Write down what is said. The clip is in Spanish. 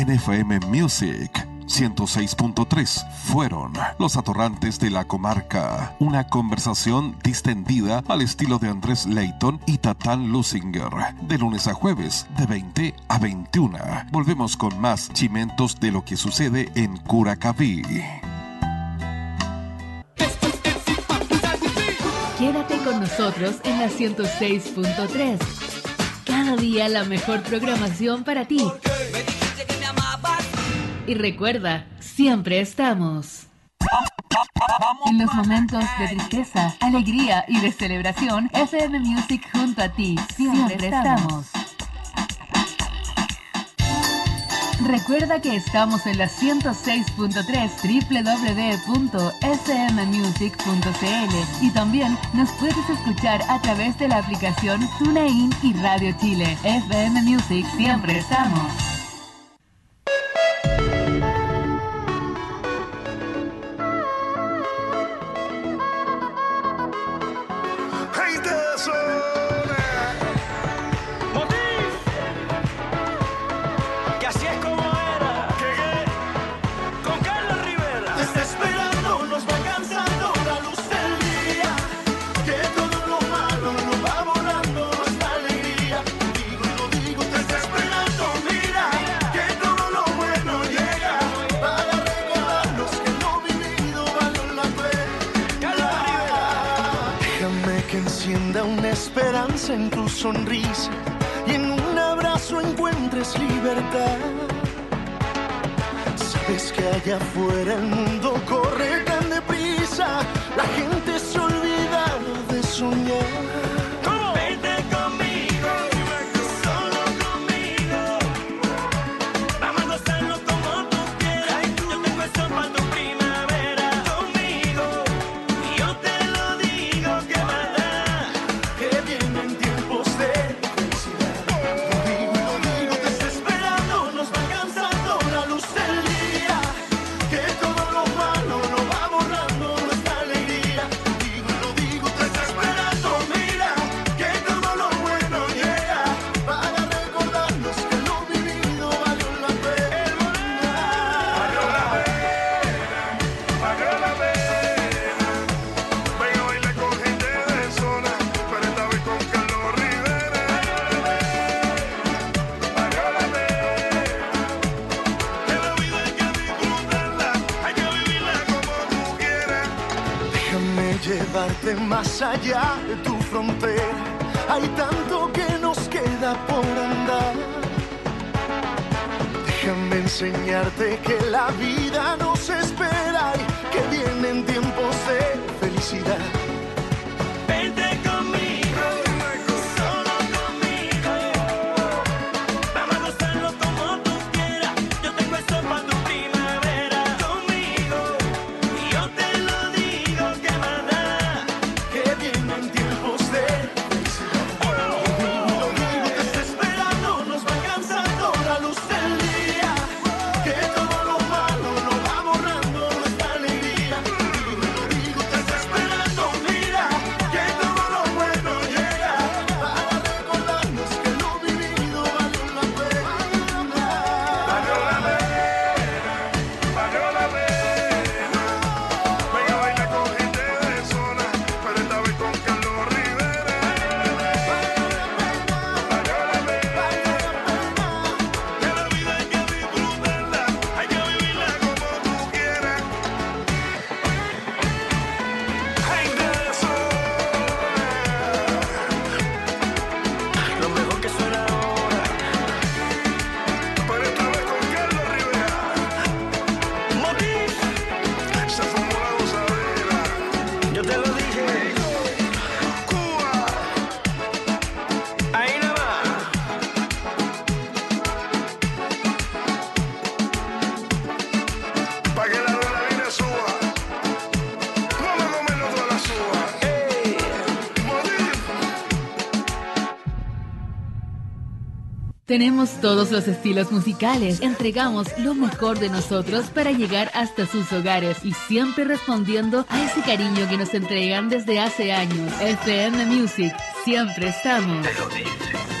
en FM Music 106.3 fueron Los Atorrantes de la Comarca, una conversación distendida al estilo de Andrés Layton y Tatán Lusinger, de lunes a jueves de 20 a 21. Volvemos con más chimentos de lo que sucede en Curacaví. Quédate con nosotros en la 106.3. Cada día la mejor programación para ti. Y recuerda, siempre estamos. En los momentos de tristeza, alegría y de celebración, FM Music junto a ti. Siempre estamos. Recuerda que estamos en la 106.3 www.fmmusic.cl y también nos puedes escuchar a través de la aplicación TuneIn y Radio Chile. FM Music, siempre estamos. En tu sonrisa y en un abrazo encuentres libertad. Sabes que allá afuera el mundo corre tan deprisa, la gente se olvida de soñar. Más allá de tu frontera, hay tanto que nos queda por andar. Déjame enseñarte que la vida nos espera y que vienen tiempos de felicidad. Tenemos todos los estilos musicales, entregamos lo mejor de nosotros para llegar hasta sus hogares y siempre respondiendo a ese cariño que nos entregan desde hace años. FM Music, siempre estamos. Te lo dice.